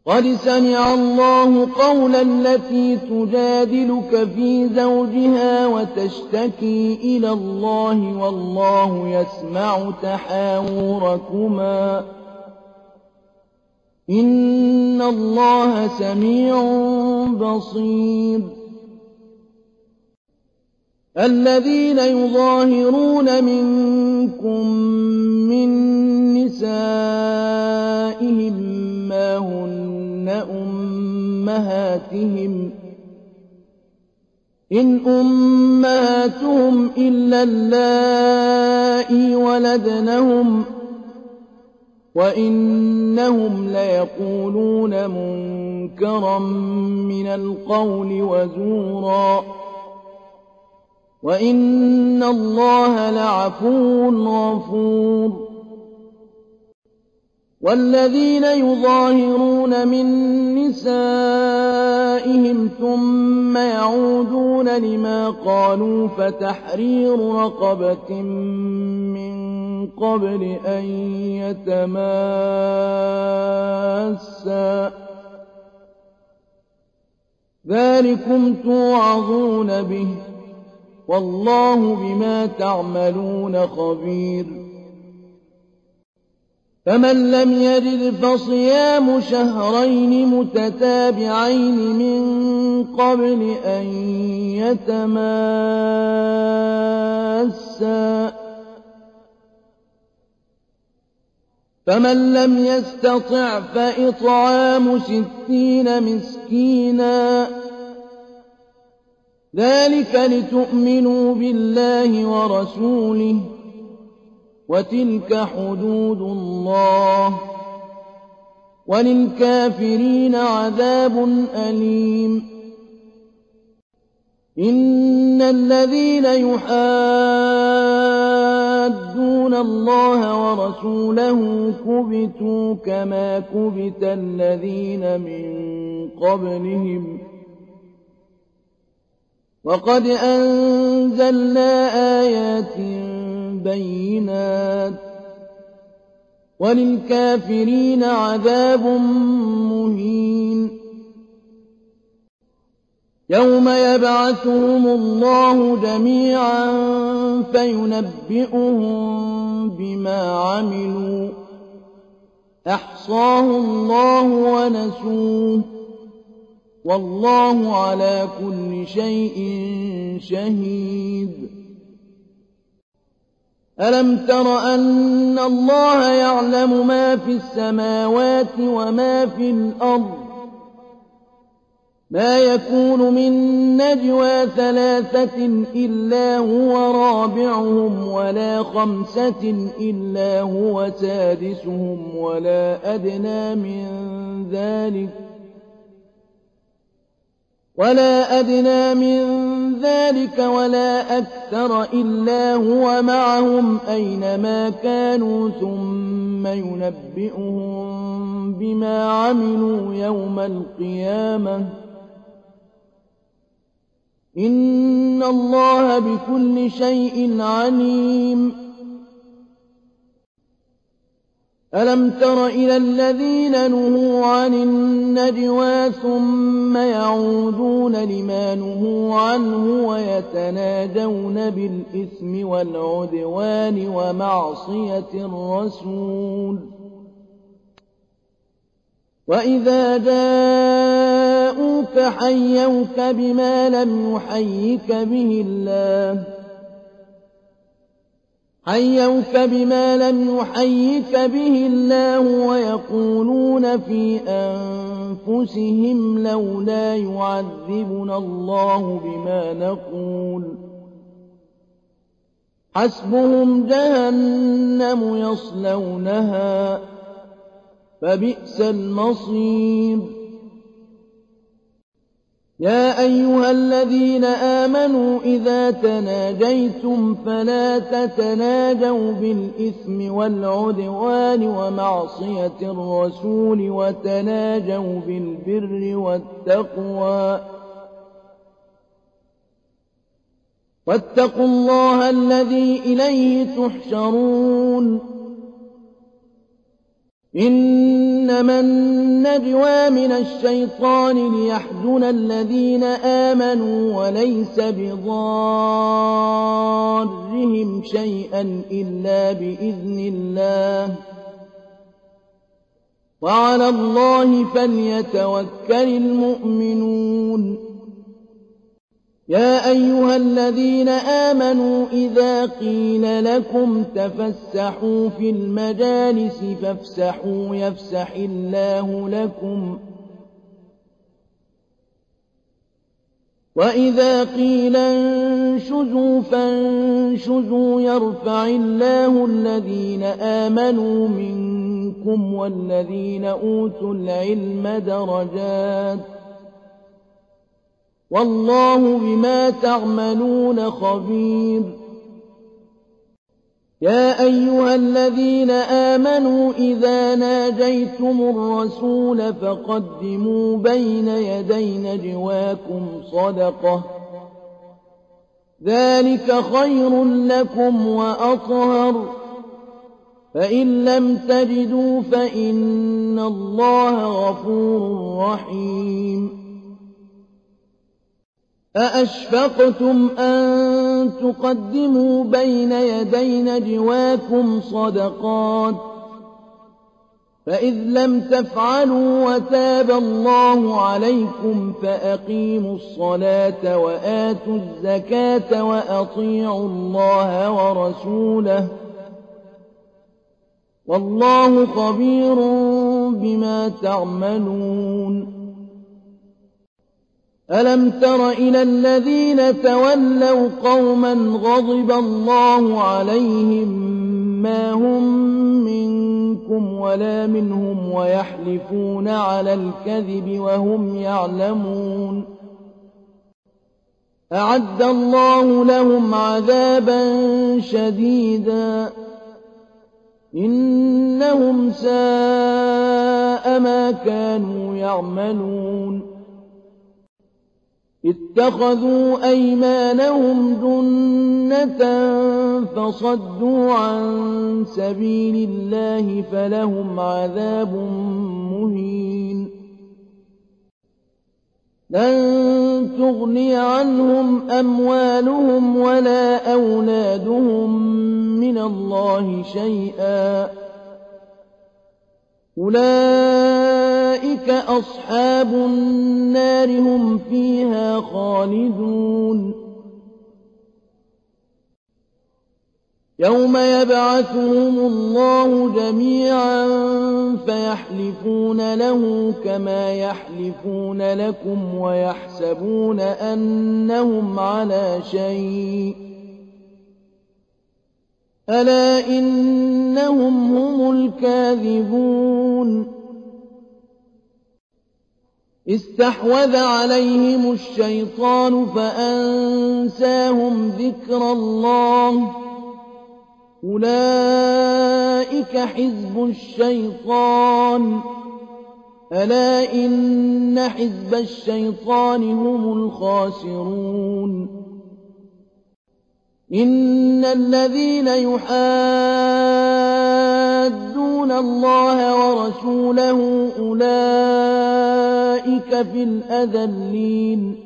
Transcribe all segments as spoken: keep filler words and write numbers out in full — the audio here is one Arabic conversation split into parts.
قد سمع الله قول التي تجادلك في زوجها وتشتكي إلى الله والله يسمع تحاوركما إن الله سميع بصير. الذين يظاهرون منكم من نسائهم ما هن أمهاتهم إن أمهاتهم إلا اللائي ولدنهم وإنهم ليقولون منكرا من القول وزورا وإن الله لعفو غفور. والذين يظاهرون من نسائهم ثم يعودون لما قالوا فتحرير رقبة من قبل أن يتماسا ذلكم توعظون به والله بما تعملون خبير. فمن لم يجد فصيام شهرين متتابعين من قبل أن يتماسا فمن لم يستطع فإطعام ستين مسكينا ذلك لتؤمنوا بالله ورسوله وتلك حدود الله وللكافرين عذاب أليم. إن الذين يحادون الله ورسوله كبتوا كما كبت الذين من قبلهم وقد أنزلنا آيات بينات وللكافرين عذاب مهين. يوم يبعثهم الله جميعا فينبئهم بما عملوا أحصاه الله ونسوه والله على كل شيء شهيد. ألم تر أن الله يعلم ما في السماوات وما في الأرض ما يكون من نجوى ثلاثة إلا هو رابعهم ولا خمسة إلا هو سادسهم ولا أدنى من ذلك ولا أدنى من ذلك ولا أكثر إلا هو معهم أينما كانوا ثم ينبئهم بما عملوا يوم القيامة إن الله بكل شيء عليم. ألم تر إلى الذين نهوا عن النجوى ثم يعودون لما نهوا عنه ويتناجون بالإثم والعدوان ومعصية الرسول وإذا جاءوك حيوك بما لم يحيك به الله حيوك بما لم يحيك به الله ويقولون في أنفسهم لولا يعذبنا الله بما نقول حسبهم جهنم يصلونها فبئس المصير. يا أيها الذين آمنوا إذا تناجيتم فلا تتناجوا بالإثم والعدوان ومعصية الرسول وتناجوا بالبر والتقوى واتقوا الله الذي إليه تحشرون. إنما النجوى من الشيطان ليحزن الذين آمنوا وليس بضارهم شيئا إلا بإذن الله وعلى الله فليتوكل المؤمنون يا أيها الذين آمنوا إذا قيل لكم تفسحوا في المجالس فافسحوا يفسح الله لكم وإذا قيل انشزوا فانشزوا يرفع الله الذين آمنوا منكم والذين أوتوا العلم درجات والله بما تعملون خبير يا أيها الذين آمنوا إذا ناجيتم الرسول فقدموا بين يدي نجواكم صدقة ذلك خير لكم وأطهر فإن لم تجدوا فإن الله غفور رحيم أأشفقتم أن تقدموا بين يدي نجواكم صدقات فإذ لم تفعلوا وتاب الله عليكم فأقيموا الصلاة وآتوا الزكاة وأطيعوا الله ورسوله والله خبير بما تعملون ألم تر إلى الذين تولوا قوما غضب الله عليهم ما هم منكم ولا منهم ويحلفون على الكذب وهم يعلمون أعد الله لهم عذابا شديدا إنهم ساء ما كانوا يعملون اتخذوا أيمانهم جنة فصدوا عن سبيل الله فلهم عذاب مهين لن تغني عنهم أموالهم ولا أولادهم من الله شيئا أولئك أصحاب النار هم فيها خالدون يوم يبعثهم الله جميعا فيحلفون له كما يحلفون لكم ويحسبون أنهم على شيء ألا إنهم هم الكاذبون استحوذ عليهم الشيطان فأنساهم ذكر الله أولئك حزب الشيطان ألا إن حزب الشيطان هم الخاسرون إن الذين يحادون الله ورسوله أولئك في الأذلين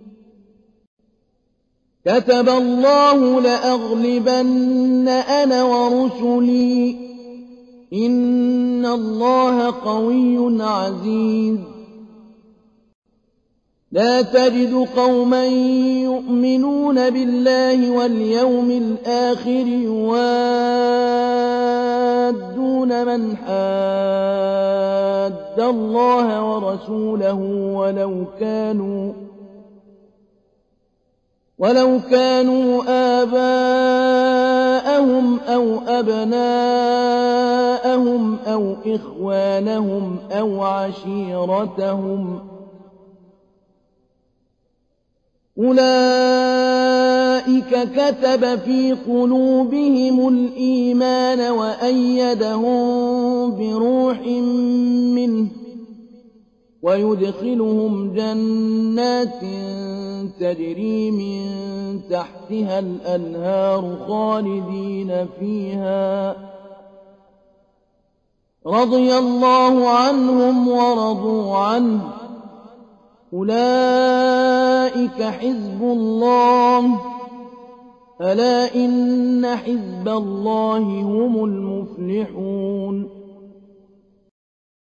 كتب الله لأغلبن أنا ورسلي إن الله قوي عزيز لا تجد قوما يؤمنون بالله واليوم الآخر يوادون من حاد الله ورسوله ولو كانوا ولو كانوا آباءهم أو أبناءهم أو إخوانهم أو عشيرتهم أولئك كتب في قلوبهم الإيمان وأيدهم بروح منه ويدخلهم جنات تجري من تحتها الأنهار خالدين فيها رضي الله عنهم ورضوا عنه أولئك حزب الله ألا إن حزب الله هم المفلحون